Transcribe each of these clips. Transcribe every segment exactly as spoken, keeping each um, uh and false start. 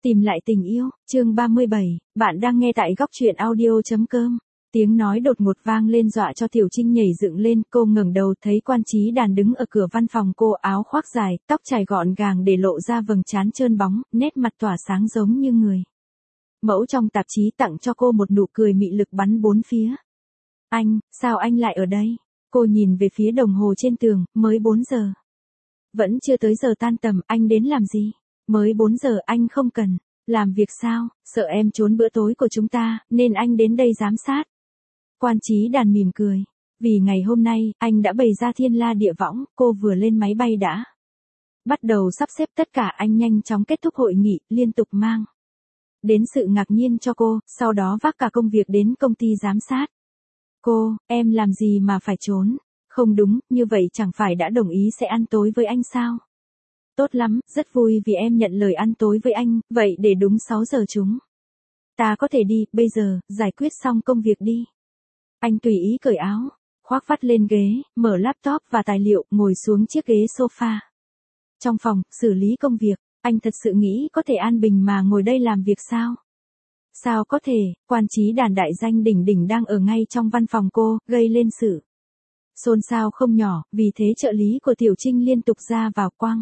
Tìm lại tình yêu, chương ba mươi bảy, bạn đang nghe tại góc truyện audio.com. Tiếng nói đột ngột vang lên dọa cho Tiểu Trinh nhảy dựng lên, cô ngẩng đầu thấy Quan Chí Đàn đứng ở cửa văn phòng cô, áo khoác dài, tóc chải gọn gàng để lộ ra vầng trán trơn bóng, nét mặt tỏa sáng giống như người mẫu trong tạp chí, tặng cho cô một nụ cười mị lực bắn bốn phía. Anh, sao anh lại ở đây? Cô nhìn về phía đồng hồ trên tường, mới bốn giờ. Vẫn chưa tới giờ tan tầm, anh đến làm gì? Mới bốn giờ, anh không cần làm việc sao? Sợ em trốn bữa tối của chúng ta, nên anh đến đây giám sát. Quan Chí Đàn mỉm cười. Vì ngày hôm nay, anh đã bày ra thiên la địa võng, cô vừa lên máy bay đã bắt đầu sắp xếp tất cả. Anh nhanh chóng kết thúc hội nghị, liên tục mang đến sự ngạc nhiên cho cô, sau đó vác cả công việc đến công ty giám sát. Cô, em làm gì mà phải trốn? Không đúng, như vậy chẳng phải đã đồng ý sẽ ăn tối với anh sao? Tốt lắm, rất vui vì em nhận lời ăn tối với anh, vậy để đúng sáu giờ chúng ta có thể đi, bây giờ, giải quyết xong công việc đi. Anh tùy ý cởi áo, khoác vắt lên ghế, mở laptop và tài liệu, ngồi xuống chiếc ghế sofa trong phòng, xử lý công việc. Anh thật sự nghĩ có thể an bình mà ngồi đây làm việc sao? Sao có thể? Quan Chí Đàn đại danh đỉnh đỉnh đang ở ngay trong văn phòng cô, gây lên sự xôn xao không nhỏ, vì thế trợ lý của Tiểu Trinh liên tục ra vào quăng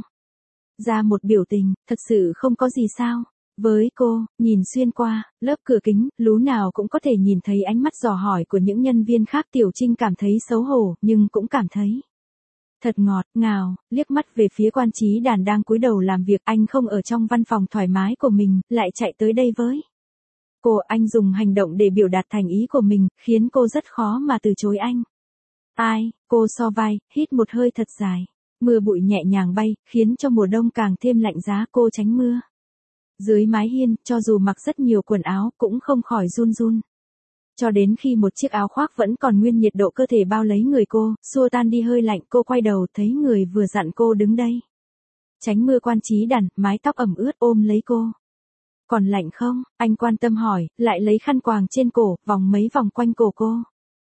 ra một biểu tình, thật sự không có gì sao? Với cô, nhìn xuyên qua lớp cửa kính, lú nào cũng có thể nhìn thấy ánh mắt dò hỏi của những nhân viên khác. Tiểu Trinh cảm thấy xấu hổ, nhưng cũng cảm thấy thật ngọt ngào, liếc mắt về phía Quan Chí Đàn đang cúi đầu làm việc. Anh không ở trong văn phòng thoải mái của mình, lại chạy tới đây với cô. Anh dùng hành động để biểu đạt thành ý của mình, khiến cô rất khó mà từ chối anh. Ai? Cô so vai, hít một hơi thật dài. Mưa bụi nhẹ nhàng bay, khiến cho mùa đông càng thêm lạnh giá. Cô tránh mưa dưới mái hiên, cho dù mặc rất nhiều quần áo, cũng không khỏi run run. Cho đến khi một chiếc áo khoác vẫn còn nguyên nhiệt độ cơ thể bao lấy người cô, xua tan đi hơi lạnh. Cô quay đầu thấy người vừa dặn cô đứng đây tránh mưa. Quan Chí Đàn, mái tóc ẩm ướt, ôm lấy cô. Còn lạnh không? Anh quan tâm hỏi, lại lấy khăn quàng trên cổ, vòng mấy vòng quanh cổ cô.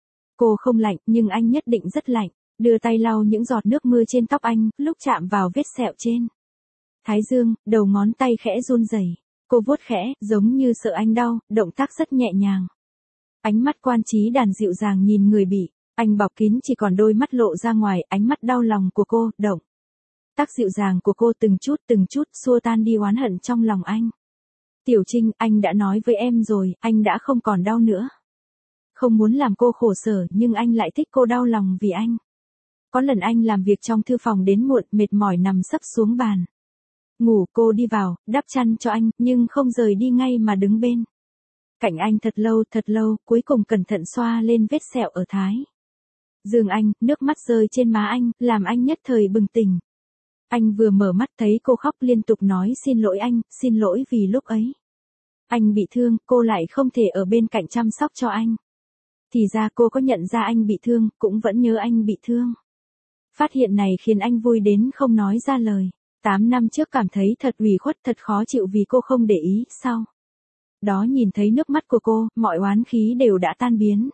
Cô không lạnh, nhưng anh nhất định rất lạnh. Đưa tay lau những giọt nước mưa trên tóc anh, lúc chạm vào vết sẹo trên thái dương, đầu ngón tay khẽ run rẩy. Cô vuốt khẽ, giống như sợ anh đau, động tác rất nhẹ nhàng. Ánh mắt Quan Chí Đàn dịu dàng nhìn người bị anh bọc kín, chỉ còn đôi mắt lộ ra ngoài. Ánh mắt đau lòng của cô, động tác dịu dàng của cô từng chút từng chút xua tan đi oán hận trong lòng anh. Tiểu Trinh, anh đã nói với em rồi, anh đã không còn đau nữa. Không muốn làm cô khổ sở, nhưng anh lại thích cô đau lòng vì anh. Có lần anh làm việc trong thư phòng đến muộn, mệt mỏi nằm sấp xuống bàn ngủ. Cô đi vào, đắp chăn cho anh, nhưng không rời đi ngay mà đứng bên cạnh anh thật lâu thật lâu, cuối cùng cẩn thận xoa lên vết sẹo ở thái dương anh. Nước mắt rơi trên má anh, làm anh nhất thời bừng tỉnh. Anh vừa mở mắt thấy cô khóc liên tục nói xin lỗi anh, xin lỗi vì lúc ấy anh bị thương, cô lại không thể ở bên cạnh chăm sóc cho anh. Thì ra cô có nhận ra anh bị thương, cũng vẫn nhớ anh bị thương. Phát hiện này khiến anh vui đến không nói ra lời. Tám năm trước cảm thấy thật ủy khuất, thật khó chịu vì cô không để ý, sau đó nhìn thấy nước mắt của cô, mọi oán khí đều đã tan biến.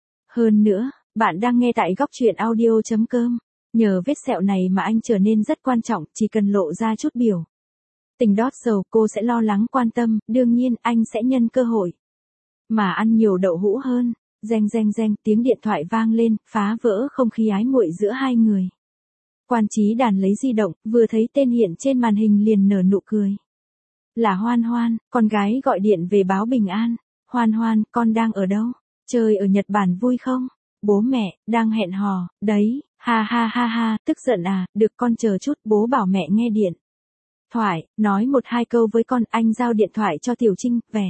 Hơn nữa, bạn đang nghe tại góc truyện audio.com. Nhờ vết sẹo này mà anh trở nên rất quan trọng, chỉ cần lộ ra chút biểu tình đót dầu, cô sẽ lo lắng quan tâm. Đương nhiên, anh sẽ nhân cơ hội mà ăn nhiều đậu hũ hơn. Reng reng reng, tiếng điện thoại vang lên, phá vỡ không khí ái muội giữa hai người. Quan Chí Đàn lấy di động, vừa thấy tên hiện trên màn hình liền nở nụ cười. Là Hoan Hoan, con gái gọi điện về báo bình an. Hoan Hoan, con đang ở đâu? Chơi ở Nhật Bản vui không? Bố mẹ, đang hẹn hò, đấy, ha ha ha ha, tức giận à, được con chờ chút, bố bảo mẹ nghe điện thoại, nói một hai câu với con. Anh giao điện thoại cho Tiểu Trinh, vẻ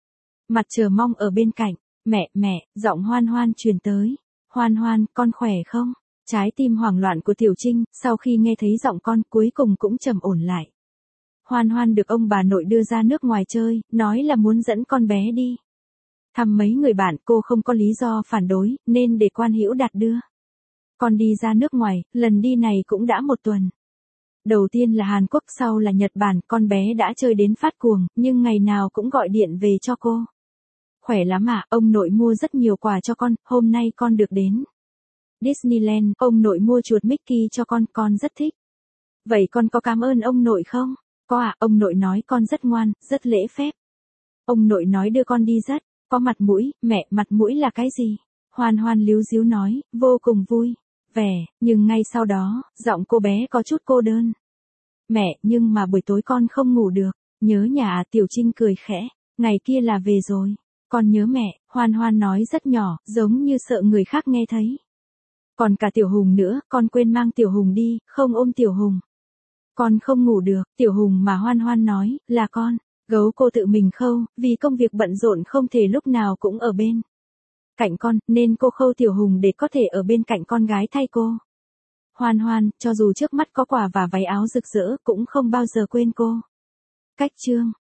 mặt chờ mong ở bên cạnh. Mẹ, mẹ, giọng Hoan Hoan truyền tới. Hoan Hoan, con khỏe không? Trái tim hoảng loạn của Tiểu Trinh, sau khi nghe thấy giọng con, cuối cùng cũng trầm ổn lại. Hoan Hoan được ông bà nội đưa ra nước ngoài chơi, nói là muốn dẫn con bé đi thăm mấy người bạn. Cô không có lý do phản đối, nên để Quan Hữu Đạt đưa con đi ra nước ngoài. Lần đi này cũng đã một tuần. Đầu tiên là Hàn Quốc, sau là Nhật Bản. Con bé đã chơi đến phát cuồng, nhưng ngày nào cũng gọi điện về cho cô. Khỏe lắm à, ông nội mua rất nhiều quà cho con, hôm nay con được đến Disneyland, ông nội mua chuột Mickey cho con, con rất thích. Vậy con có cảm ơn ông nội không? Có à, ông nội nói con rất ngoan, rất lễ phép. Ông nội nói đưa con đi rất, có mặt mũi, mẹ, mặt mũi là cái gì? Hoan Hoan líu díu nói, vô cùng vui, vẻ, nhưng ngay sau đó, giọng cô bé có chút cô đơn. Mẹ, nhưng mà buổi tối con không ngủ được, nhớ nhà à, Tiểu Trinh cười khẽ, ngày kia là về rồi, con nhớ mẹ, Hoan Hoan nói rất nhỏ, giống như sợ người khác nghe thấy. Còn cả Tiểu Hùng nữa, con quên mang Tiểu Hùng đi, không ôm Tiểu Hùng. Con không ngủ được, Tiểu Hùng mà Hoan Hoan nói, là con. Gấu cô tự mình khâu, vì công việc bận rộn không thể lúc nào cũng ở bên cạnh con, nên cô khâu Tiểu Hùng để có thể ở bên cạnh con gái thay cô. Hoan Hoan, cho dù trước mắt có quà và váy áo rực rỡ, cũng không bao giờ quên cô. Cách chương